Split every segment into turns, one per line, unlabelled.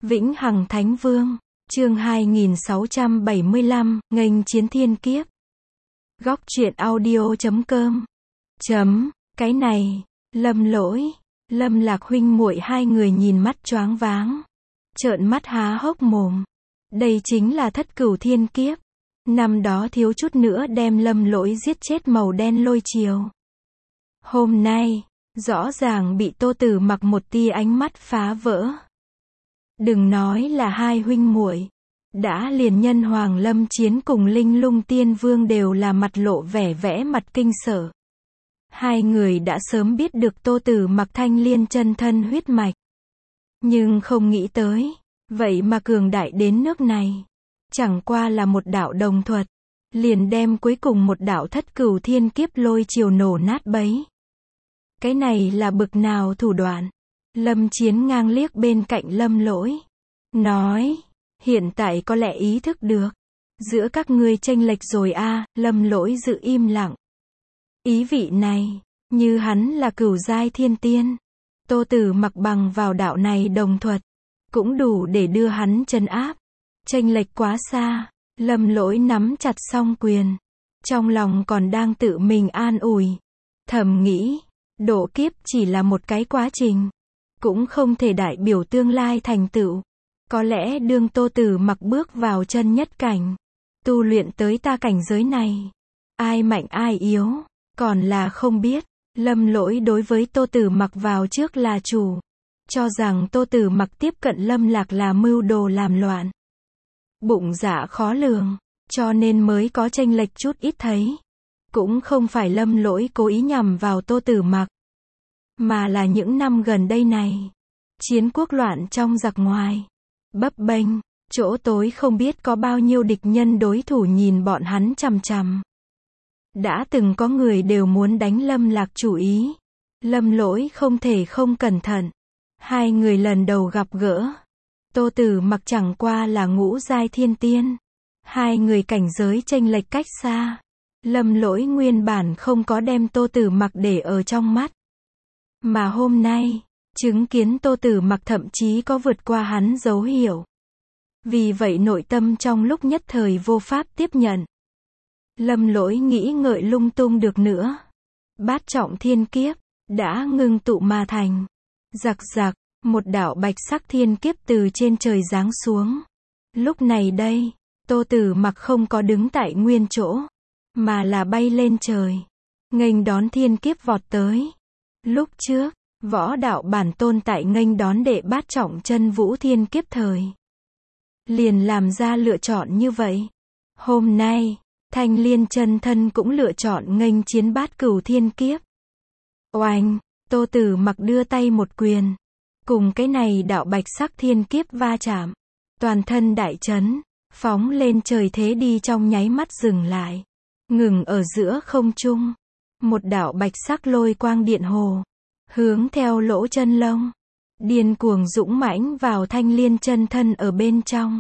Vĩnh Hằng Thánh Vương, chương 2675, nghênh chiến thiên kiếp. Góc truyện audio.com. Cái này, Lâm Lỗi, Lâm Lạc huynh muội hai người nhìn mắt choáng váng, trợn mắt há hốc mồm. Đây chính là thất cửu thiên kiếp. Năm đó thiếu chút nữa đem Lâm Lỗi giết chết màu đen lôi triều. Hôm nay, rõ ràng bị Tô Tử Mặc một tia ánh mắt phá vỡ. Đừng nói là hai huynh muội, đã liền nhân Hoàng Lâm Chiến cùng Linh Lung Tiên Vương đều là mặt lộ vẻ vẽ mặt kinh sợ. Hai người đã sớm biết được Tô Tử Mặc thanh liên chân thân huyết mạch, nhưng không nghĩ tới, vậy mà cường đại đến nước này. Chẳng qua là một đạo đồng thuật, liền đem cuối cùng một đạo thất cửu thiên kiếp lôi triều nổ nát bấy. Cái này là bực nào thủ đoạn? Lâm Chiến ngang liếc bên cạnh Lâm Lỗi, nói, hiện tại có lẽ ý thức được, giữa các ngươi chênh lệch rồi a. Lâm Lỗi giữ im lặng. Ý vị này, như hắn là cửu giai thiên tiên, Tô Tử Mặc bằng vào đạo này đồng thuật, cũng đủ để đưa hắn trấn áp. Chênh lệch quá xa. Lâm Lỗi nắm chặt song quyền, trong lòng còn đang tự mình an ủi, thầm nghĩ, độ kiếp chỉ là một cái quá trình, cũng không thể đại biểu tương lai thành tựu. Có lẽ đương Tô Tử Mặc bước vào chân nhất cảnh, tu luyện tới ta cảnh giới này, ai mạnh ai yếu, còn là không biết. Lâm Lỗi đối với Tô Tử Mặc vào trước là chủ, cho rằng Tô Tử Mặc tiếp cận Lâm Lạc là mưu đồ làm loạn, bụng dạ khó lường, cho nên mới có chênh lệch chút ít thấy. Cũng không phải Lâm Lỗi cố ý nhằm vào Tô Tử Mặc, mà là những năm gần đây này, chiến quốc loạn trong giặc ngoài, bấp bênh, chỗ tối không biết có bao nhiêu địch nhân đối thủ nhìn bọn hắn chằm chằm. Đã từng có người đều muốn đánh Lâm Lạc chủ ý. Lâm Lỗi không thể không cẩn thận. Hai người lần đầu gặp gỡ, Tô Tử Mặc chẳng qua là ngũ giai thiên tiên. Hai người cảnh giới chênh lệch cách xa. Lâm Lỗi nguyên bản không có đem Tô Tử Mặc để ở trong mắt. Mà hôm nay, chứng kiến Tô Tử Mặc thậm chí có vượt qua hắn dấu hiệu. Vì vậy nội tâm trong lúc nhất thời vô pháp tiếp nhận. Lâm Lỗi nghĩ ngợi lung tung được nữa. Bát trọng thiên kiếp đã ngưng tụ mà thành. Rạc rạc, một đạo bạch sắc thiên kiếp từ trên trời giáng xuống. Lúc này đây, Tô Tử Mặc không có đứng tại nguyên chỗ, mà là bay lên trời, nghênh đón thiên kiếp vọt tới. Lúc trước, võ đạo bản tôn tại nghênh đón đệ bát trọng chân vũ thiên kiếp thời, liền làm ra lựa chọn như vậy. Hôm nay, thanh liên chân thân cũng lựa chọn nghênh chiến bát cửu thiên kiếp. Oanh, Tô Tử Mặc đưa tay một quyền, cùng cái này đạo bạch sắc thiên kiếp va chạm, toàn thân đại chấn, phóng lên trời thế đi trong nháy mắt dừng lại, ngừng ở giữa không trung. Một đạo bạch sắc lôi quang điện hồ, hướng theo lỗ chân lông, điên cuồng dũng mãnh vào thanh liên chân thân ở bên trong.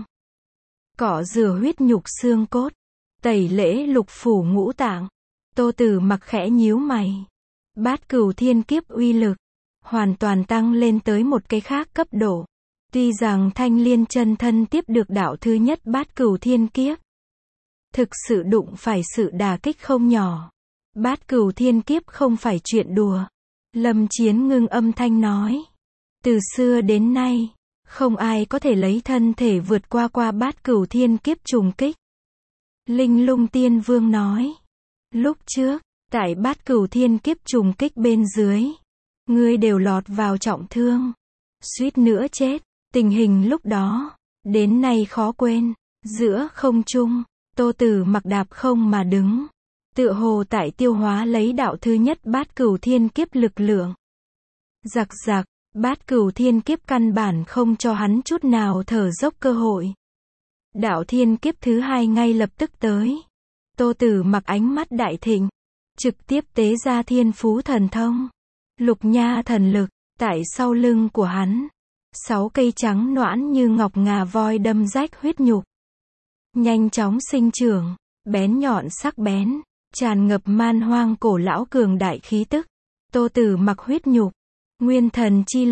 Cọ rửa huyết nhục xương cốt, tẩy lễ lục phủ ngũ tạng. Tô Tử Mặc khẽ nhíu mày. Bát cửu thiên kiếp uy lực hoàn toàn tăng lên tới một cái khác cấp độ. Tuy rằng thanh liên chân thân tiếp được đạo thứ nhất bát cửu thiên kiếp, thực sự đụng phải sự đả kích không nhỏ. Bát cửu thiên kiếp không phải chuyện đùa. Lâm Chiến ngưng âm thanh nói, từ xưa đến nay, không ai có thể lấy thân thể vượt qua bát cửu thiên kiếp trùng kích. Linh Lung Tiên Vương nói, lúc trước, tại bát cửu thiên kiếp trùng kích bên dưới, ngươi đều lọt vào trọng thương, suýt nữa chết. Tình hình lúc đó, đến nay khó quên. Giữa không trung, Tô Tử Mặc đạp không mà đứng, tựa hồ tại tiêu hóa lấy đạo thứ nhất bát cửu thiên kiếp lực lượng. Rạc rạc, bát cửu thiên kiếp căn bản không cho hắn chút nào thở dốc cơ hội. Đạo thiên kiếp thứ hai ngay lập tức tới. Tô Tử Mặc ánh mắt đại thịnh, trực tiếp tế ra thiên phú thần thông, lục nha thần lực. Tại sau lưng của hắn, 6 cây trắng nõn như ngọc ngà voi đâm rách huyết nhục, nhanh chóng sinh trưởng, bén nhọn sắc bén, tràn ngập man hoang cổ lão cường đại khí tức. Tô Tử Mặc huyết nhục, nguyên thần chi lực,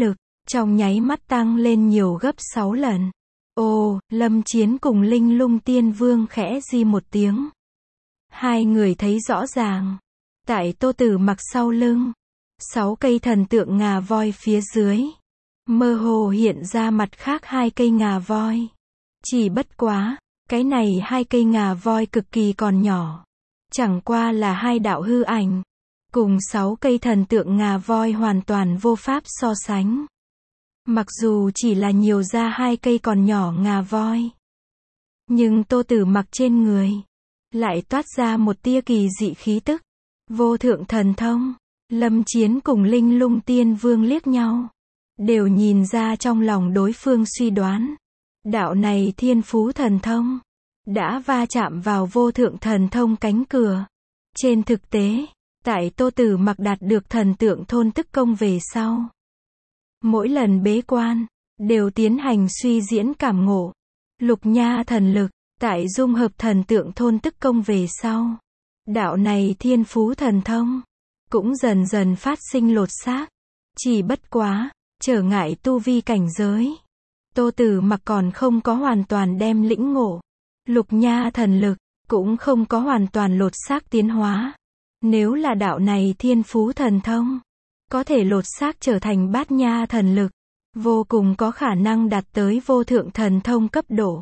trong nháy mắt tăng lên nhiều gấp 6 lần. Ồ, Lâm Chiến cùng Linh Lung Tiên Vương khẽ di một tiếng. Hai người thấy rõ ràng. Tại Tô Tử Mặc sau lưng, 6 cây thần tượng ngà voi phía dưới. Mơ hồ hiện ra mặt khác 2 cây ngà voi. Chỉ bất quá, cái này 2 cây ngà voi cực kỳ còn nhỏ. Chẳng qua là 2 đạo hư ảnh. Cùng 6 cây thần tượng ngà voi hoàn toàn vô pháp so sánh. Mặc dù chỉ là nhiều ra 2 cây còn nhỏ ngà voi. Nhưng Tô Tử Mặc trên người lại toát ra một tia kỳ dị khí tức. Vô thượng thần thông. Lâm Chiến cùng Linh Lung Tiên Vương liếc nhau. Đều nhìn ra trong lòng đối phương suy đoán. Đạo này thiên phú thần thông. Đã va chạm vào vô thượng thần thông cánh cửa. Trên thực tế, tại Tô Tử Mặc đạt được thần tượng thôn tức công về sau. Mỗi lần bế quan, đều tiến hành suy diễn cảm ngộ. Lục nha thần lực, tại dung hợp thần tượng thôn tức công về sau. Đạo này thiên phú thần thông, cũng dần dần phát sinh lột xác. Chỉ bất quá, trở ngại tu vi cảnh giới. Tô Tử Mặc còn không có hoàn toàn đem lĩnh ngộ. Lục nha thần lực, cũng không có hoàn toàn lột xác tiến hóa. Nếu là đạo này thiên phú thần thông, có thể lột xác trở thành bát nha thần lực, vô cùng có khả năng đạt tới vô thượng thần thông cấp độ.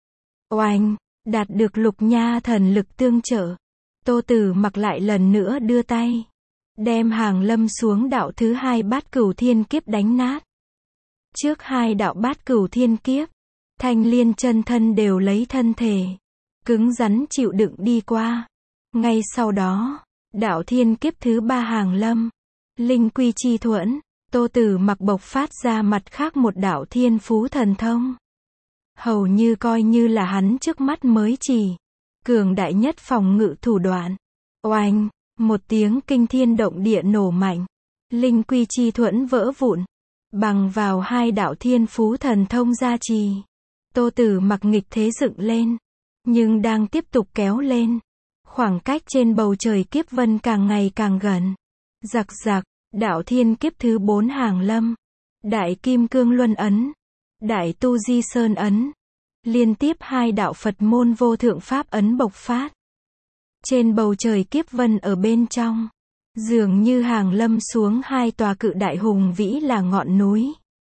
Oanh, đạt được lục nha thần lực tương trợ. Tô Tử Mặc lại lần nữa đưa tay, đem Hàng Lâm xuống đạo thứ 2 bát cửu thiên kiếp đánh nát. Trước 2 đạo bát cửu thiên kiếp, Thanh Liên chân thân đều lấy thân thể cứng rắn chịu đựng đi qua. Ngay sau đó, đạo thiên kiếp thứ 3 Hàng Lâm, Linh Quy Chi Thuẫn, Tô Tử Mặc bộc phát ra mặt khác một đạo thiên phú thần thông. Hầu như coi như là hắn trước mắt mới chỉ cường đại nhất phòng ngự thủ đoạn. Oanh, một tiếng kinh thiên động địa nổ mạnh. Linh Quy Chi Thuẫn vỡ vụn. Bằng vào 2 đạo thiên phú thần thông gia trì. Tô Tử Mặc nghịch thế dựng lên. Nhưng đang tiếp tục kéo lên. Khoảng cách trên bầu trời kiếp vân càng ngày càng gần. Giặc giặc, đạo thiên kiếp thứ 4 Hàng Lâm. Đại Kim Cương Luân Ấn. Đại Tu Di Sơn Ấn. Liên tiếp 2 đạo Phật môn vô thượng pháp ấn bộc phát. Trên bầu trời kiếp vân ở bên trong. Dường như Hàng Lâm xuống 2 tòa cự đại hùng vĩ là ngọn núi.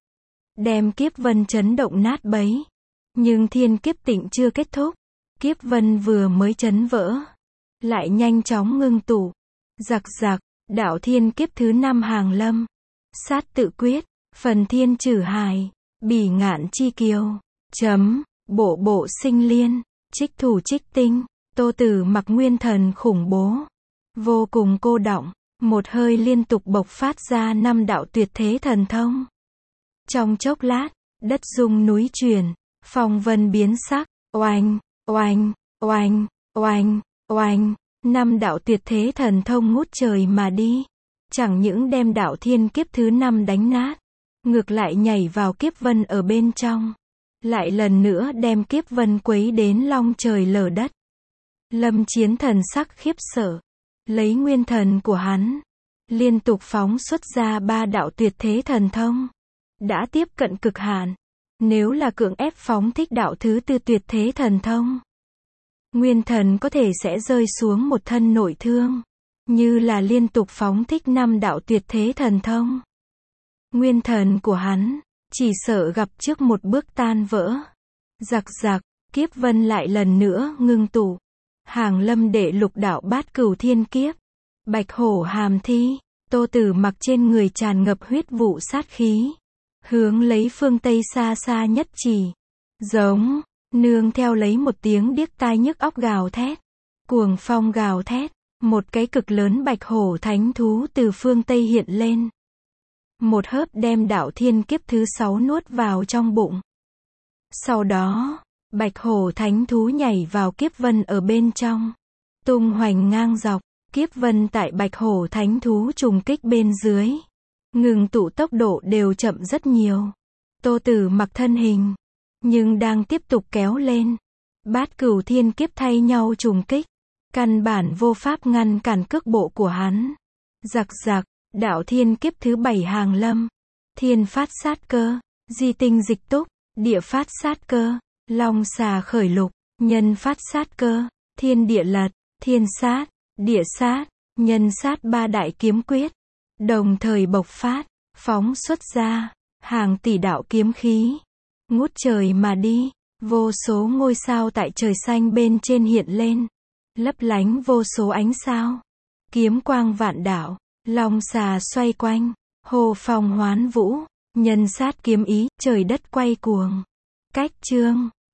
Đem kiếp vân chấn động nát bấy. Nhưng thiên kiếp tịnh chưa kết thúc. Kiếp vân vừa mới chấn vỡ. Lại nhanh chóng ngưng tụ. Giặc giặc, đạo thiên kiếp thứ 5 Hàng Lâm. Sát tự quyết, phần thiên trử hài, bỉ ngạn chi kiều. Bộ bộ sinh liên, trích thủ trích tinh. Tô Tử Mặc nguyên thần khủng bố. Vô cùng cô đọng. Một hơi liên tục bộc phát ra 5 đạo tuyệt thế thần thông. Trong chốc lát, đất rung núi chuyển. Phong vân biến sắc. Oanh, oanh, oanh, oanh, oanh. 5 đạo tuyệt thế thần thông ngút trời mà đi. Chẳng những đem đạo thiên kiếp thứ 5 đánh nát. Ngược lại nhảy vào kiếp vân ở bên trong. Lại lần nữa đem kiếp vân quấy đến long trời lở đất. Lâm Chiến thần sắc khiếp sợ. Lấy nguyên thần của hắn. Liên tục phóng xuất ra 3 đạo tuyệt thế thần thông. Đã tiếp cận cực hạn. Nếu là cưỡng ép phóng thích đạo thứ 4 tuyệt thế thần thông. Nguyên thần có thể sẽ rơi xuống một thân nội thương. Như là liên tục phóng thích 5 đạo tuyệt thế thần thông. Nguyên thần của hắn, chỉ sợ gặp trước một bước tan vỡ. Giặc giặc, kiếp vân lại lần nữa ngưng tụ. Hàng Lâm đệ lục đạo bát cửu thiên kiếp. Bạch hổ hàm thi. Tô Tử Mặc trên người tràn ngập huyết vụ sát khí. Hướng lấy phương Tây xa xa nhất chỉ. Giống, nương theo lấy một tiếng điếc tai nhức óc gào thét. Cuồng phong gào thét. Một cái cực lớn bạch hổ thánh thú từ phương Tây hiện lên. Một hớp đem đạo thiên kiếp thứ 6 nuốt vào trong bụng. Sau đó, bạch hổ thánh thú nhảy vào kiếp vân ở bên trong. Tung hoành ngang dọc, kiếp vân tại bạch hổ thánh thú trùng kích bên dưới. Ngừng tụ tốc độ đều chậm rất nhiều. Tô Tử Mặc thân hình, nhưng đang tiếp tục kéo lên. Bát cửu thiên kiếp thay nhau trùng kích. Căn bản vô pháp ngăn cản cước bộ của hắn. Giặc giặc, đạo thiên kiếp thứ 7 Hàng Lâm. thiên phát sát cơ, di tinh dịch túc, địa phát sát cơ, long xà khởi lục, nhân phát sát cơ, thiên địa lật, thiên sát, địa sát, nhân sát ba đại kiếm quyết, đồng thời bộc phát, phóng xuất ra, hàng tỷ đạo kiếm khí, ngút trời mà đi, vô số ngôi sao tại trời xanh bên trên hiện lên, lấp lánh vô số ánh sao, kiếm quang vạn đạo, long xà xoay quanh, hồ phong hoán vũ, nhân sát kiếm ý, trời đất quay cuồng, cách chương